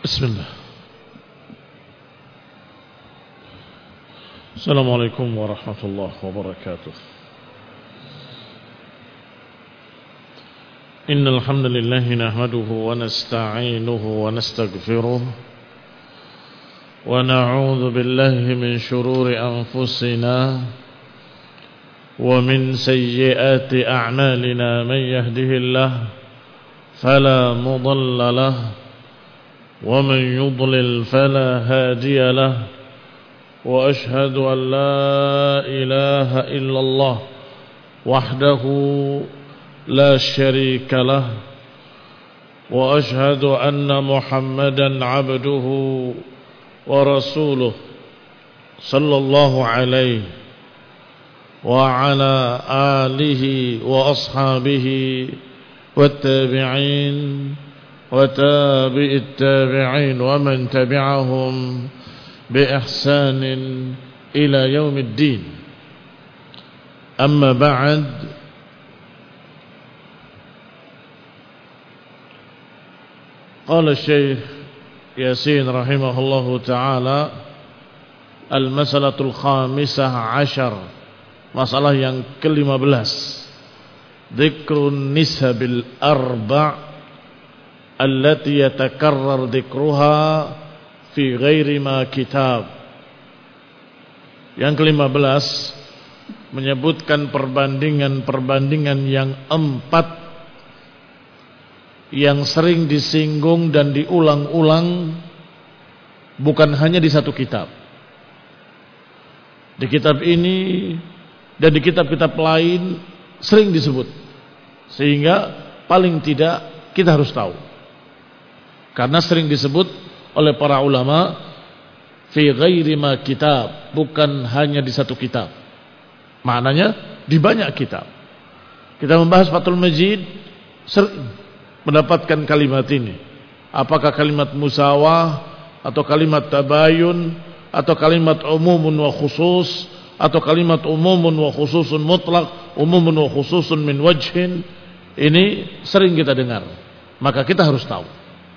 بسم الله. السلام عليكم ورحمة الله وبركاته. إن الحمد لله نحمده ونستعينه ونستغفره ونعوذ بالله من شرور أنفسنا ومن سيئات أعمالنا. من يهده الله فلا مضل له ومن يضلل فلا هادي له وأشهد أن لا إله إلا الله وحده لا شريك له وأشهد أن محمدا عبده ورسوله صلى الله عليه وعلى آله وأصحابه والتابعين وتابع التابعين ومن تبعهم بإحسان إلى يوم الدين. أما بعد، قال الشيخ ياسين رحمه الله تعالى: المسألة الخامسة عشر, masalah yang ke-15, dzikrun nisabil arba' allati yatakarrar dzikruha fi ghairi ma kitab. Yang ke-15 menyebutkan perbandingan-perbandingan yang 4 yang sering disinggung dan diulang-ulang, bukan hanya di satu kitab. Di kitab ini dan di kitab-kitab lain sering disebut, sehingga paling tidak kita harus tahu, karena sering disebut oleh para ulama fi ghairi ma kitab, bukan hanya di satu kitab, maknanya di banyak kitab. Kita membahas Fathul Majid sering mendapatkan kalimat ini, apakah kalimat musawah atau kalimat tabayun atau kalimat umumun wa khusus atau kalimat umumun wa khususun mutlak, umumun wa khususun min wajhin. Ini sering kita dengar, maka kita harus tahu.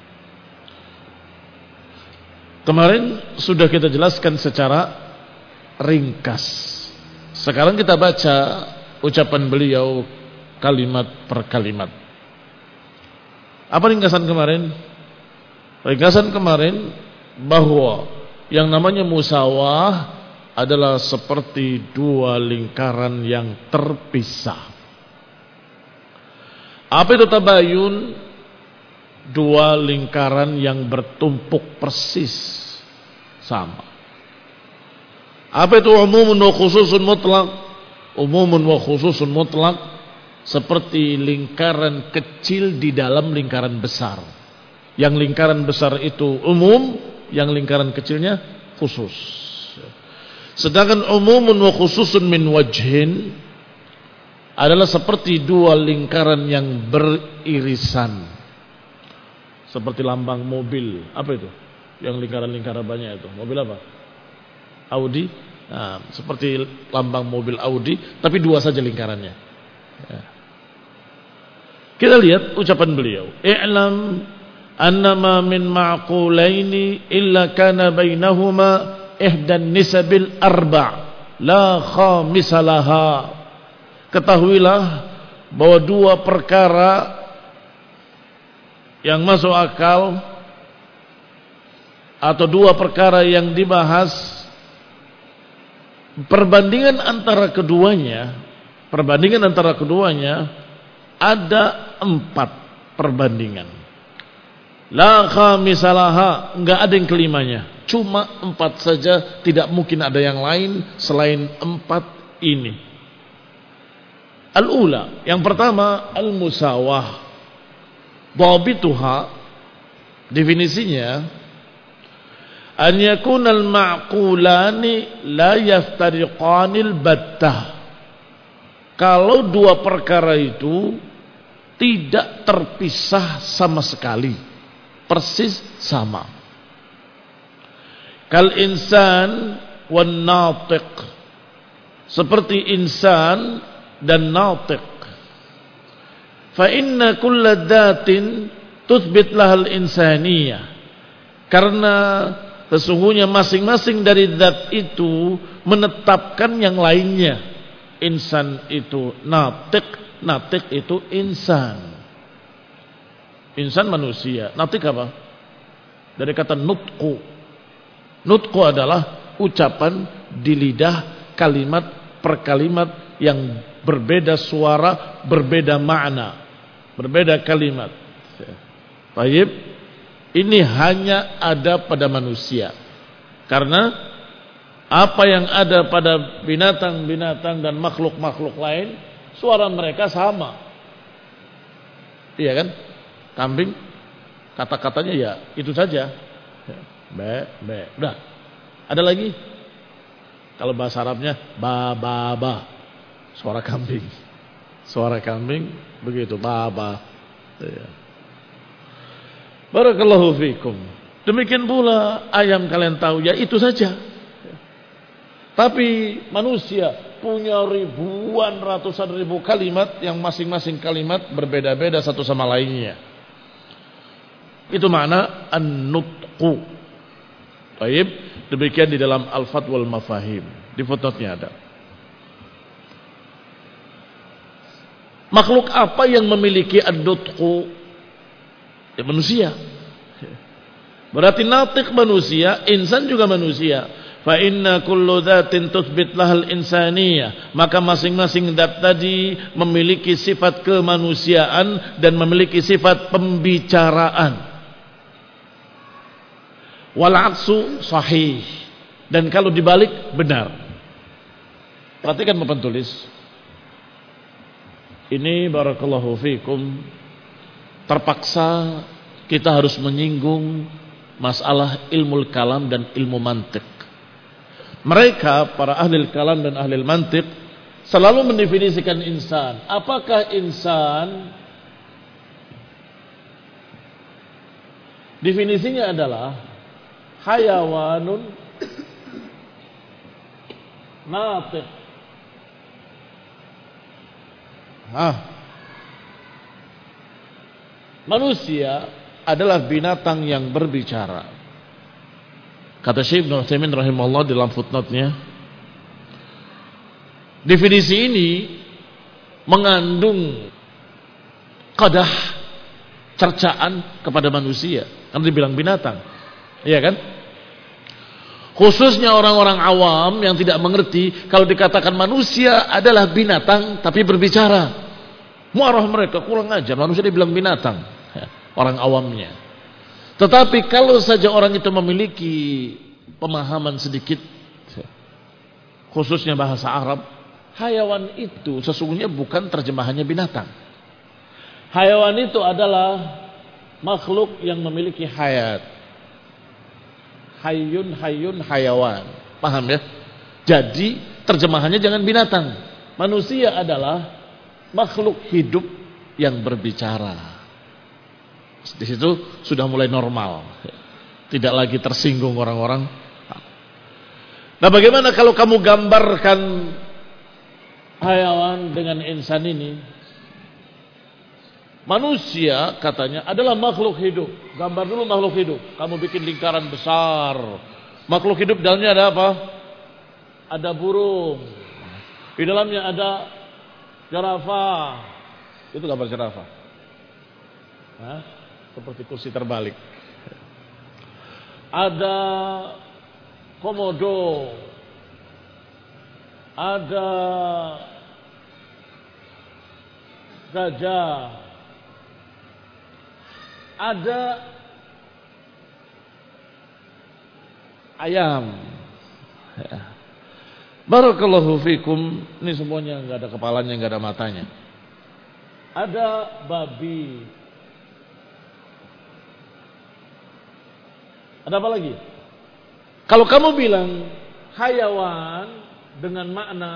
Kemarin sudah kita jelaskan secara ringkas. Sekarang kita baca ucapan beliau kalimat per kalimat. Apa ringkasan kemarin? Ringkasan kemarin bahwa yang namanya musawah adalah seperti dua lingkaran yang terpisah. Apa itu tabayun? Dua lingkaran yang bertumpuk persis sama. Apa itu umumun wa khususun mutlak? Umumun wa khususun mutlak seperti lingkaran kecil di dalam lingkaran besar. Yang lingkaran besar itu umum, yang lingkaran kecilnya khusus. Sedangkan umumun wa khususun min wajhin adalah seperti dua lingkaran yang beririsan. Seperti lambang mobil. Apa itu? Yang lingkaran-lingkaran banyak itu. Mobil apa? Audi. Nah, seperti lambang mobil Audi, tapi dua saja lingkarannya. Ya. Kita lihat ucapan beliau. I'lam annama min ma'qulaini illa kana bainahuma ihdan nisabil arba' la khamisalaha. Ketahuilah bahwa dua perkara yang masuk akal atau dua perkara yang dibahas, perbandingan antara keduanya ada 4 perbandingan. La khamisalaha, enggak ada yang kelimanya, cuma 4 saja, tidak mungkin ada yang lain selain 4 ini. Al-ula, yang pertama, al-musawah. Dhabituha, definisinya, an yakunal ma'qulani la yaftariqanil battah. Kalau dua perkara itu tidak terpisah sama sekali, persis sama. Kal insan wan natiq, seperti insan dan natiq. Fa inna kulla dhatin tuthbit lahal insaniyah. Karena sesungguhnya masing-masing dari zat itu menetapkan yang lainnya. Insan itu natik, natik itu insan. Insan manusia. Natik apa? Dari kata nutku. Nutku adalah ucapan di lidah, kalimat per kalimat yang berbeda suara, berbeda makna, berbeda kalimat. Baik, ini hanya ada pada manusia. Karena apa yang ada pada binatang-binatang dan makhluk-makhluk lain, suara mereka sama. Iya kan? Kambing, kata-katanya ya itu saja. Be, be. Udah. Ada lagi? Kalau bahasa Arabnya ba, ba, ba. Suara kambing. Suara kambing begitu, ba, ba. Ya. Barakallahu fikum. Demikian pula ayam kalian tahu ya itu saja. Tapi manusia punya ribuan, ratusan ribu kalimat yang masing-masing kalimat berbeda-beda satu sama lainnya. Itu makna an-nutqu. Baik, demikian di dalam Al-Fat wal Mafahim. Di footnote-nya ada. Makhluk apa yang memiliki an-nutqu? Ya, manusia. Berarti natik manusia, insan juga manusia. Fa inna kullu dzatin tuthbit lahal insaniyah. Maka masing-masing zat tadi memiliki sifat kemanusiaan dan memiliki sifat pembicaraan. Wal aksu sahih. Dan kalau dibalik benar. Perhatikan papan tulis. Ini barakallahu fikum. Terpaksa kita harus menyinggung masalah ilmu kalam dan ilmu mantik. Mereka para ahli kalam dan ahli mantik selalu mendefinisikan insan. Apakah insan? Definisinya adalah hayawanun natik. Manusia adalah binatang yang berbicara. Kata Syekh Ibnu Utsaimin rahimahullah dalam footnote-nya, definisi ini mengandung qadah cercaan kepada manusia. Kan dibilang binatang. Iya kan? Khususnya orang-orang awam yang tidak mengerti kalau dikatakan manusia adalah binatang tapi berbicara. Marah mereka, kurang ajar, manusia dibilang binatang. Orang awamnya. Tetapi kalau saja orang itu memiliki pemahaman sedikit, khususnya bahasa Arab, hayawan itu sesungguhnya bukan terjemahannya binatang. Hayawan itu adalah makhluk yang memiliki hayat. Hayyun hayyun hayawan. Paham ya? Jadi terjemahannya jangan binatang. Manusia adalah makhluk hidup yang berbicara. Di situ sudah mulai normal. Tidak lagi tersinggung orang-orang. Nah, bagaimana kalau kamu gambarkan hayawan dengan insan ini? Manusia katanya adalah makhluk hidup. Gambar dulu makhluk hidup. Kamu bikin lingkaran besar. Makhluk hidup dalamnya ada apa? Ada burung. Di dalamnya ada jerapah. Itu gambar jerapah. Hah? Seperti kursi terbalik. Ada komodo. Ada gajah. Ada ayam. Barakallahu fikum. Ini semuanya enggak ada kepalanya, enggak ada matanya. Ada babi. Ada apa lagi? Kalau kamu bilang hayawan dengan makna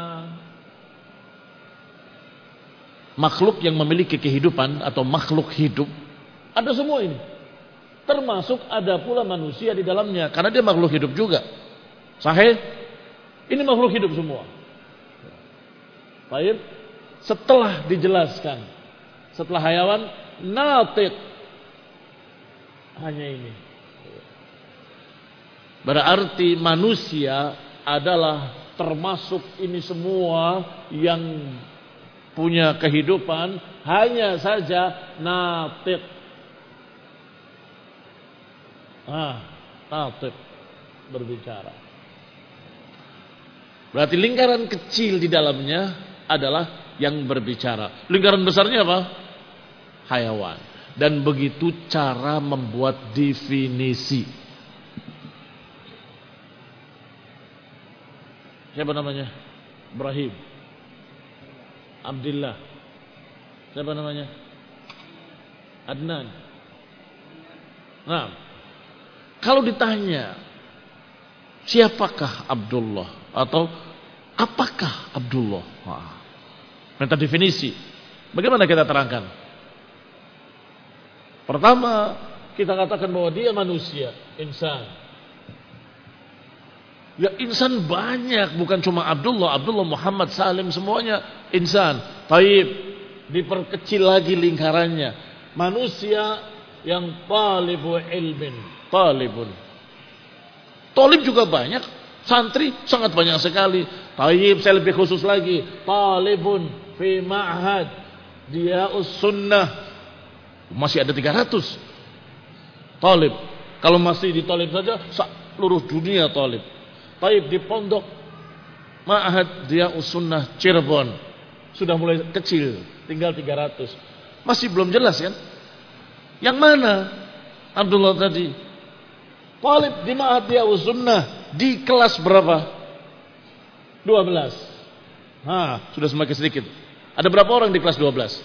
makhluk yang memiliki kehidupan atau makhluk hidup, ada semua ini. Termasuk ada pula manusia di dalamnya karena dia makhluk hidup juga. Sahih? Ini makhluk hidup semua. Baik. Setelah dijelaskan, setelah hayawan natik, hanya ini. Berarti manusia adalah termasuk ini semua yang punya kehidupan, hanya saja natiq. Natiq, berbicara. Berarti lingkaran kecil di dalamnya adalah yang berbicara. Lingkaran besarnya apa? Hayawan. Dan begitu cara membuat definisi. Siapa namanya? Ibrahim. Abdullah. Siapa namanya? Adnan. Nah, kalau ditanya siapakah Abdullah atau apakah Abdullah? Minta definisi. Bagaimana kita terangkan? Pertama, kita katakan bahwa dia manusia, insan. Ya insan banyak, bukan cuma Abdullah, Muhammad, Salim, semuanya insan. Taib, diperkecil lagi lingkarannya. Manusia yang talibu ilmin, talibun. Talib juga banyak, santri sangat banyak sekali. Taib, saya lebih khusus lagi, talibun fi ma'had, dia sunnah. Masih ada 300 talib. Kalau masih di talib saja, seluruh dunia talib. Taib di pondok Ma'had dia sunnah Cirebon, sudah mulai kecil, tinggal 300. Masih belum jelas kan? Yang mana Abdullah tadi? Talib di Ma'had dia sunnah di kelas berapa? 12. Sudah semakin sedikit. Ada berapa orang di kelas 12?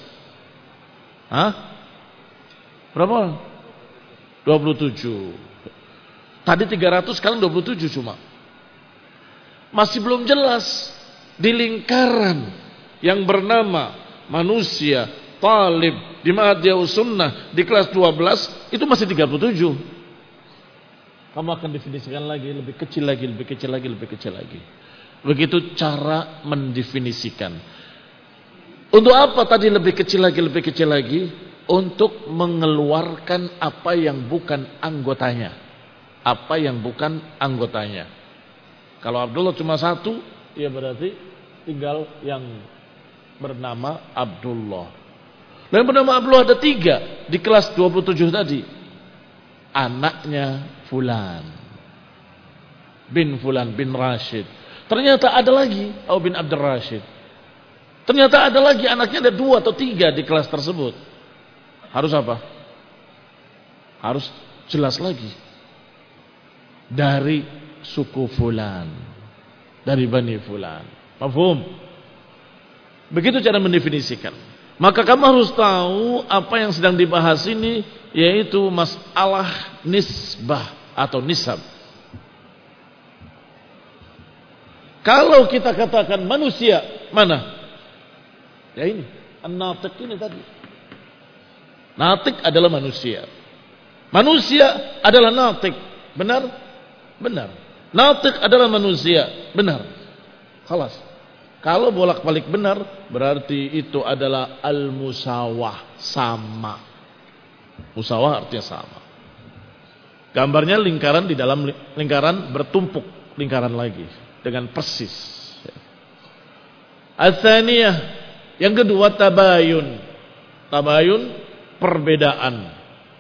Berapa orang? 27. Tadi 300, sekarang 27 cuma. Masih belum jelas di lingkaran yang bernama manusia, talib, di Ma'hadiyah Sunnah, di kelas 12, itu masih 37. Kamu akan definisikan lagi, lebih kecil lagi, lebih kecil lagi, lebih kecil lagi. Begitu cara mendefinisikan. Untuk apa tadi lebih kecil lagi, lebih kecil lagi? Untuk mengeluarkan apa yang bukan anggotanya. Apa yang bukan anggotanya. Kalau Abdullah cuma satu, ya berarti tinggal yang bernama Abdullah. Dan bernama Abdullah ada 3 di kelas 27 tadi. Anaknya Fulan bin Rashid. Ternyata ada lagi bin Abdul Rashid. Ternyata ada lagi anaknya, ada 2 atau 3 di kelas tersebut. Harus apa? Harus jelas lagi. Dari suku Fulan, dari Bani Fulan. Paham? Begitu cara mendefinisikan. Maka kamu harus tahu apa yang sedang dibahas ini, yaitu masalah nisbah atau nisab. Kalau kita katakan manusia, mana? Ya ini, an-natiq ini tadi. Natiq adalah manusia. Manusia adalah natiq. Benar? Benar. Natiq adalah manusia. Benar. Khalas. Kalau bolak-balik benar, berarti itu adalah al-musawah, sama. Musawah artinya sama. Gambarnya lingkaran di dalam lingkaran bertumpuk lingkaran lagi dengan persis. Ats-tsaniyah, yang kedua tabayun. Tabayun, perbedaan.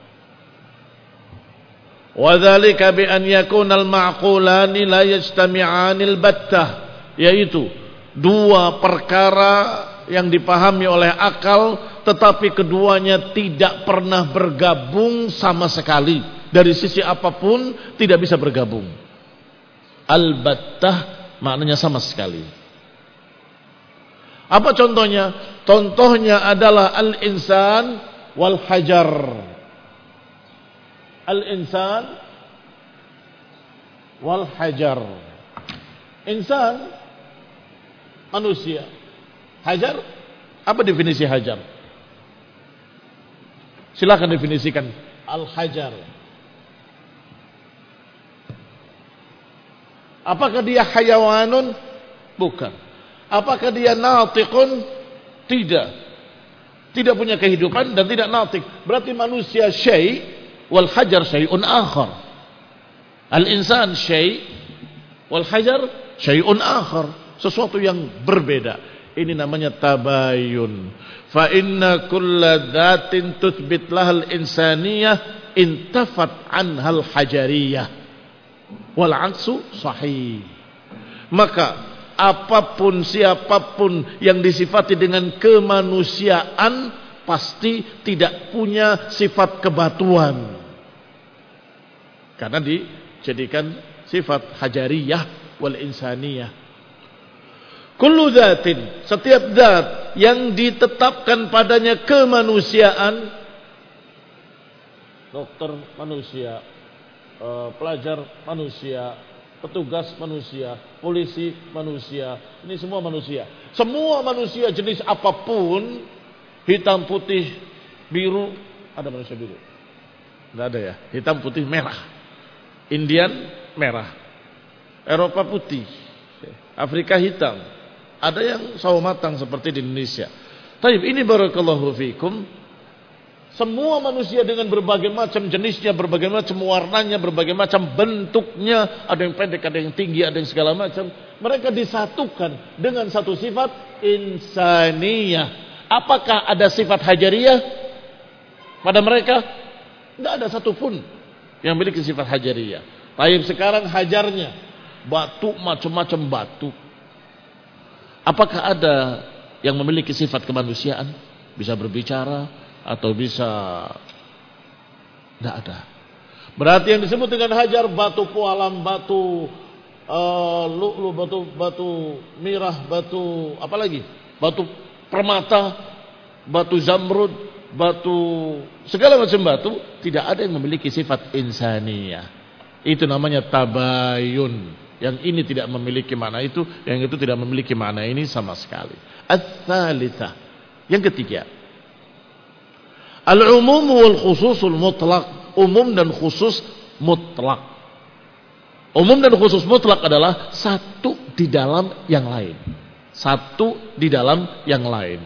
Wa dzalika bi an yakuna al-ma'qulani la yajtami'ani al-battah, yaitu 2 perkara yang dipahami oleh akal tetapi keduanya tidak pernah bergabung sama sekali. Dari sisi apapun tidak bisa bergabung. Al-battah maknanya sama sekali. Apa contohnya? Contohnya adalah al-insan wal hajar. Al-insan wal hajar. Insan, manusia. Hajar, apa definisi hajar? Silakan definisikan al-hajar. Apakah dia hayawanun? Bukan. Apakah dia natiqun? Tidak. Tidak punya kehidupan dan tidak natiq. Berarti manusia syai' wal hajar syai'un akhar. Al-insan syai' wal hajar syai'un akhar, sesuatu yang berbeda. Ini namanya tabayun. Fa inna kulla dzatin tuthbit lahal insaniyah intafat anhal hajariyah wal 'aksu sahih. Maka apapun siapapun yang disifati dengan kemanusiaan pasti tidak punya sifat kebatuan. Karena dijadikan sifat hajariyah wal insaniyah. Kullu dzatin, setiap zat yang ditetapkan padanya kemanusiaan, dokter manusia, pelajar manusia, petugas manusia, polisi manusia, ini semua manusia. Semua manusia jenis apapun, hitam, putih, biru, ada manusia biru? Tidak ada ya, hitam, putih, merah. Indian merah, Eropa putih, Afrika hitam, ada yang sawo matang seperti di Indonesia. Taib, ini barakallahu fikum. Semua manusia dengan berbagai macam jenisnya, berbagai macam warnanya, berbagai macam bentuknya, ada yang pendek, ada yang tinggi, ada yang segala macam. Mereka disatukan dengan satu sifat insaniyah. Apakah ada sifat hajariyah pada mereka? Tidak ada satupun yang memiliki sifat hajariyah. Taib, sekarang hajarnya batu, macam-macam batu. Apakah ada yang memiliki sifat kemanusiaan? Bisa berbicara atau bisa? Tidak ada. Berarti yang disebut dengan hajar, batu pualam, batu lu'lu, batu mirah, batu apa lagi? Batu permata, batu zamrud, batu segala macam batu, tidak ada yang memiliki sifat insaniyah. Itu namanya tabayun. Yang ini tidak memiliki makna itu, yang itu tidak memiliki makna ini sama sekali. Ats-tsalitsah, yang ketiga, al-umum wal khususul mutlaq, umum dan khusus mutlak. Umum dan khusus mutlak adalah satu di dalam yang lain. Satu di dalam yang lain.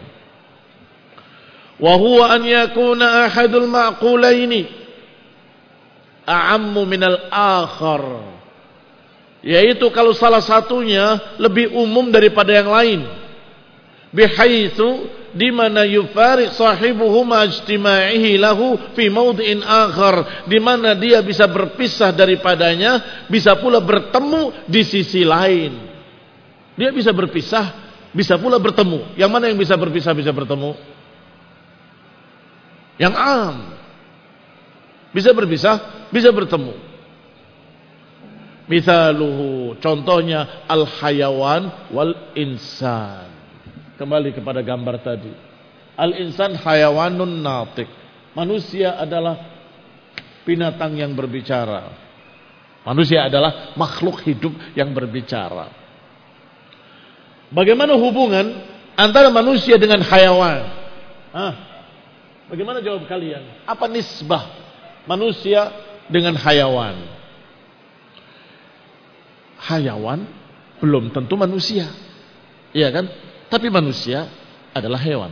Wa huwa an yakuna ahadul ma'qulaini a'ammu minal akhar. Yaitu kalau salah satunya lebih umum daripada yang lain. Bihaitsu di mana yufariq sahibuhu majtima'ihi lahu fi mawdhi'in akhar, di mana dia bisa berpisah daripadanya, bisa pula bertemu di sisi lain. Dia bisa berpisah, bisa pula bertemu. Yang mana yang bisa berpisah, bisa bertemu? Yang am. Bisa berpisah, bisa bertemu. Mithaluhu, contohnya al-hayawan wal insan. Kembali kepada gambar tadi. Al-insan hayawanun natiq. Manusia adalah binatang yang berbicara. Manusia adalah makhluk hidup yang berbicara. Bagaimana hubungan antara manusia dengan hayawan? Bagaimana jawab kalian? Apa nisbah manusia dengan hayawan? Hayawan belum tentu manusia, iya kan? Tapi manusia adalah hewan.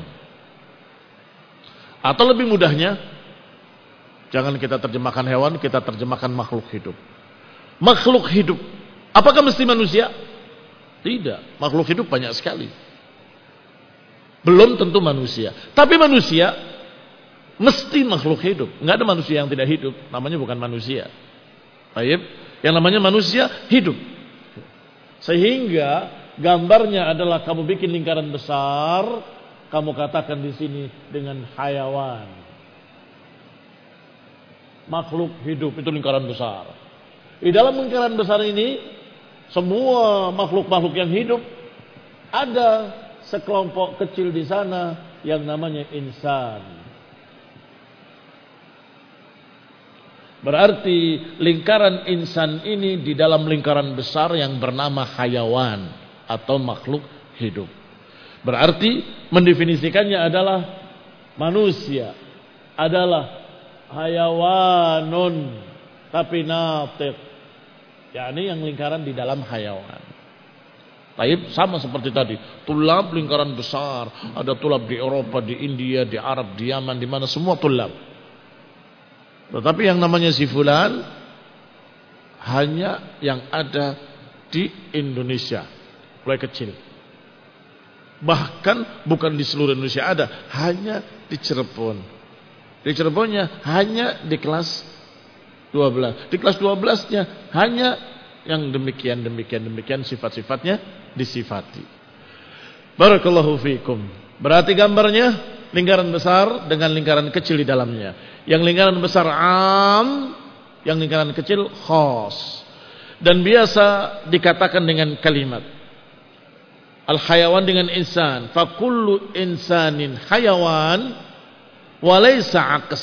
Atau lebih mudahnya, jangan kita terjemahkan hewan, kita terjemahkan makhluk hidup. Makhluk hidup, apakah mesti manusia? Tidak, makhluk hidup banyak sekali. Belum tentu manusia, tapi manusia mesti makhluk hidup. Enggak ada manusia yang tidak hidup, namanya bukan manusia. Baik, yang namanya manusia hidup. Sehingga gambarnya adalah kamu bikin lingkaran besar, kamu katakan di sini dengan hayawan. Makhluk hidup itu lingkaran besar. Di dalam lingkaran besar ini semua makhluk-makhluk yang hidup, ada sekelompok kecil di sana yang namanya insan. Berarti lingkaran insan ini di dalam lingkaran besar yang bernama hayawan atau makhluk hidup. Berarti mendefinisikannya adalah manusia adalah hayawanun tapi natiq. yakni yang lingkaran di dalam hayawan. Taib sama seperti tadi, tulab lingkaran besar, ada tulab di Eropa, di India, di Arab, di Yaman, di mana semua tulab. Tetapi yang namanya si fulan hanya yang ada di Indonesia, mulai kecil. Bahkan bukan di seluruh Indonesia ada, hanya di Cirebon. Di Cirebonnya hanya di kelas 12. Di kelas 12-nya hanya yang demikian sifat-sifatnya disifati. Barakallahu fiikum. Berarti gambarnya lingkaran besar dengan lingkaran kecil di dalamnya. Yang lingkaran besar am, yang lingkaran kecil khas. Dan biasa dikatakan dengan kalimat al-hayawan dengan insan. Fa kullu insanin hayawan wa laysa aqs.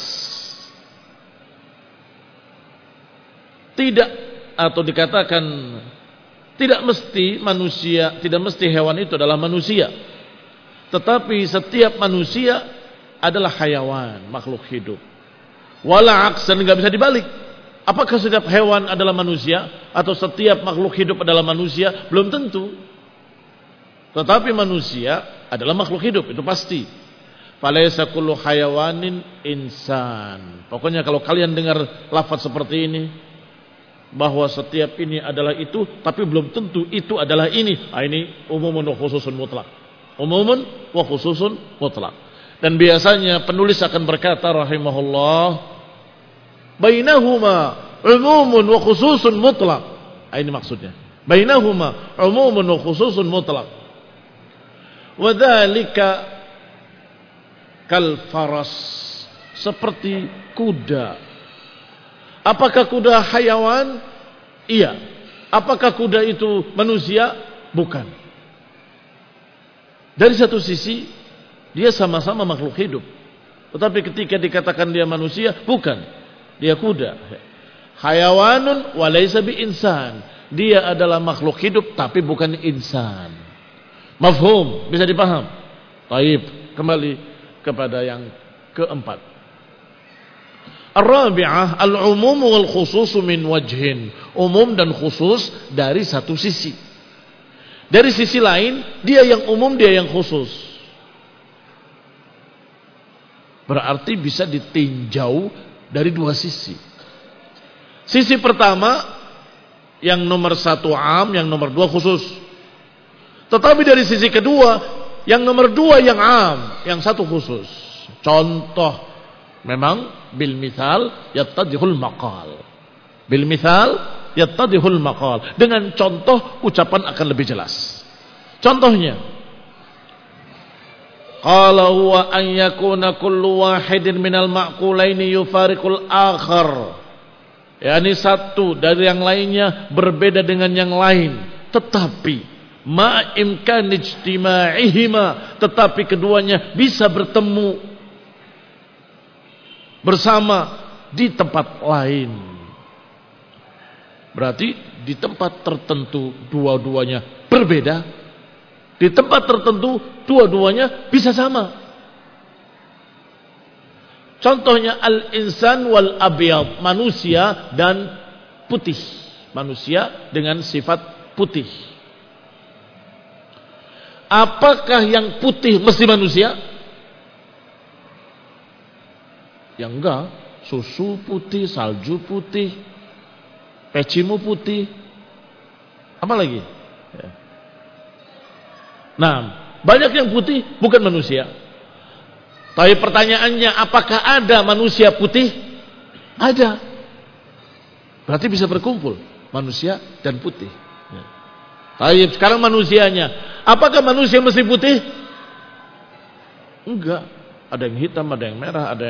Tidak, atau dikatakan tidak mesti manusia, tidak mesti hewan itu adalah manusia. Tetapi setiap manusia adalah hayawan, makhluk hidup. Wala aqsan, enggak bisa dibalik. Apakah setiap hewan adalah manusia atau setiap makhluk hidup adalah manusia? Belum tentu. Tetapi manusia adalah makhluk hidup, itu pasti. Falaysa kullu hayawanin insan. Pokoknya kalau kalian dengar lafaz seperti ini, bahwa setiap ini adalah itu, tapi belum tentu itu adalah ini. Ini umumun wa khususun mutlak. Umumun wa khususun mutlak. Dan biasanya penulis akan berkata rahimahullah, bainahuma umumun wa khususun mutlak. Ini maksudnya. Bainahuma umumun wa khususun mutlak. Wa dzalika kal faras, seperti kuda. Apakah kuda hayawan? Iya. Apakah kuda itu manusia? Bukan. Dari satu sisi dia sama-sama makhluk hidup. Tetapi ketika dikatakan dia manusia, bukan. Dia kuda. Hayawanun wa laysa bi insan. Dia adalah makhluk hidup tapi bukan insan. Mafhum, bisa dipaham? Baik, kembali kepada yang keempat. Ar-rabi'ah al-umum wal khusus min wajhin. Umum dan khusus dari satu sisi. Dari sisi lain, dia yang umum, dia yang khusus. Berarti bisa ditinjau dari dua sisi. Sisi pertama, yang nomor satu am, yang nomor dua khusus. Tetapi dari sisi kedua, yang nomor dua yang am, yang satu khusus. Contoh, memang bil mithal yattadihul maqal. Bil mithal yattadihul maqal. Dengan contoh ucapan akan lebih jelas. Contohnya, qala huwa an yakuna kullu wahidin minal ma'qulaini yufariqul akhar. Yani satu dari yang lainnya berbeda dengan yang lain, tetapi ma imkan ijtima'ihima, tetapi keduanya bisa bertemu bersama di tempat lain. Berarti di tempat tertentu dua-duanya berbeda, di tempat tertentu dua-duanya bisa sama. Contohnya al-insan wal abyad, manusia dan putih. Manusia dengan sifat putih. Apakah yang putih mesti manusia? Yang enggak, susu putih, salju putih, pecimu putih, apa lagi? Nah, banyak yang putih bukan manusia. Tapi pertanyaannya, apakah ada manusia putih? Ada. Berarti bisa berkumpul manusia dan putih. Tapi sekarang manusianya, apakah manusia mesti putih? Enggak. Ada yang hitam, ada yang merah, ada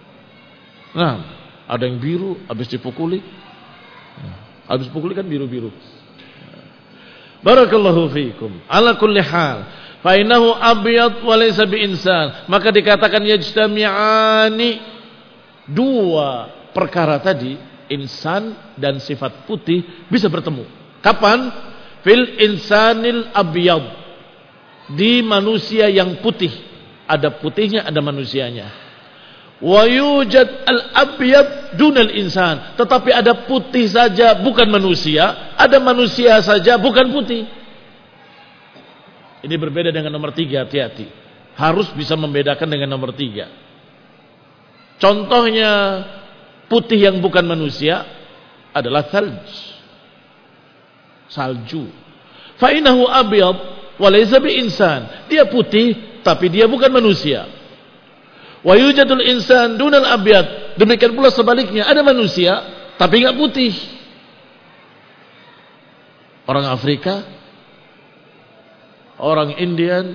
yang biru, habis dipukuli. Habis pukuli kan biru-biru. Barakallahu fiikum. Ala kulli hal, fa innahu abyad wa laysa bi insan. Maka dikatakan yajtami'ani, dua perkara tadi, insan dan sifat putih bisa bertemu. Kapan? Fil insanil abyad, di manusia yang putih. Ada putihnya, ada manusianya. Wa yujad al-abyad dunal insan, tetapi ada putih saja bukan manusia, ada manusia saja bukan putih. Ini berbeda dengan nomor 3, hati-hati. Harus bisa membedakan dengan nomor 3. Contohnya putih yang bukan manusia adalah thalj. salju. Fa innahu abyad wa laysa bi insan. Dia putih tapi dia bukan manusia. Wa yujadul insan dunal abyad. Demikian pula sebaliknya, ada manusia tapi enggak putih. Orang Afrika, orang Indian,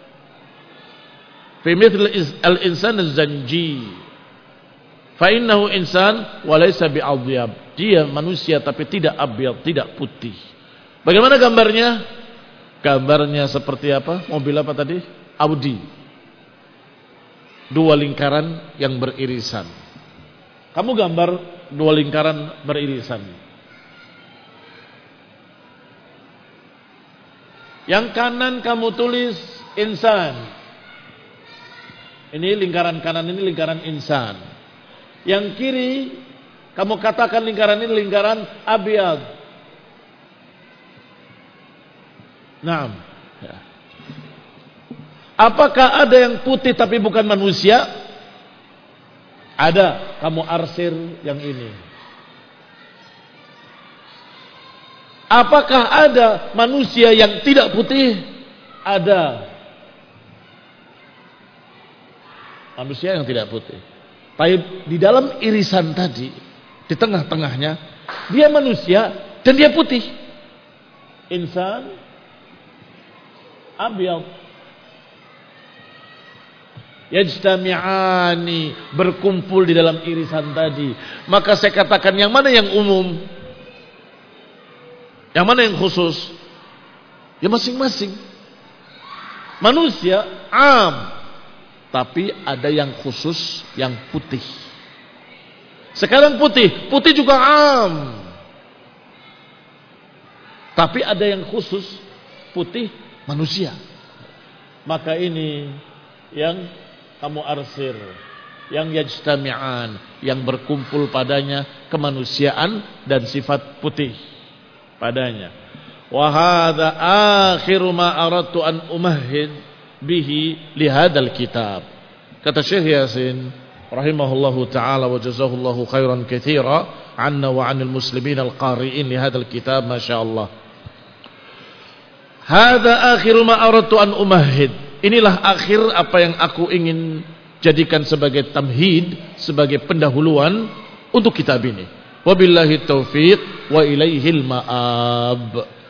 fi mithl al-insan az-zanji. Fa innahu insan wa laysa bi abyad. Dia manusia tapi tidak abyad, tidak putih. Bagaimana gambarnya? Gambarnya seperti apa? Mobil apa tadi? Audi. Dua lingkaran yang beririsan. Kamu gambar dua lingkaran beririsan. Yang kanan kamu tulis insan. Ini lingkaran kanan, ini lingkaran insan. Yang kiri kamu katakan lingkaran ini lingkaran abyad. Naam. Ya. Apakah ada yang putih tapi bukan manusia? Ada. Kamu arsir yang ini. Apakah ada manusia yang tidak putih? Ada. Manusia yang tidak putih. Tapi di dalam irisan tadi, di tengah-tengahnya, dia manusia dan dia putih. Insan abyad. Yajtami'ani, berkumpul di dalam irisan tadi. Maka saya katakan yang mana yang umum? Yang mana yang khusus? Ya masing-masing. Manusia am. Tapi ada yang khusus, yang putih. Sekarang putih, putih juga am. Tapi ada yang khusus, putih manusia. Maka ini yang kamu arsir, yang yajtami'an, yang berkumpul padanya kemanusiaan dan sifat putih padanya. Wa hadza akhiru ma aradtu an umahhid bihi li hadzal kitab. Kata Syekh Yasin rahimahullahu taala wa jazahullahu khairan katsira anna wa 'anil muslimin al-qari'in li hadzal kitab, masyaallah. Hadza akhiru ma aradtu an umahhid. Inilah akhir apa yang aku ingin jadikan sebagai tamhid, sebagai pendahuluan untuk kitab ini. Wabillahi taufiq wa ilaihil ma'ab.